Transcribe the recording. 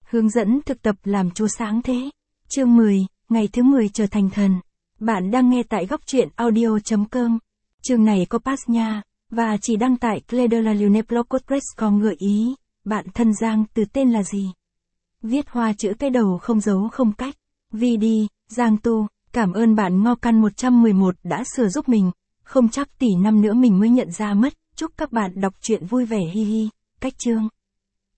Hướng dẫn thực tập làm Chúa sáng thế. Chương 10, ngày thứ 10 trở thành thần. Bạn đang nghe tại góc truyện audio.com. Chương này có pass nha, và chỉ đăng tại Clearlineblog.com gợi ý. Bạn thân Giang từ tên là gì? Viết hoa chữ cái đầu không dấu không cách. VD, Giang Tu, cảm ơn bạn Ngo Căn 111 đã sửa giúp mình. Không chắc tỷ năm nữa mình mới nhận ra mất. Chúc các bạn đọc truyện vui vẻ hi hi. Cách chương.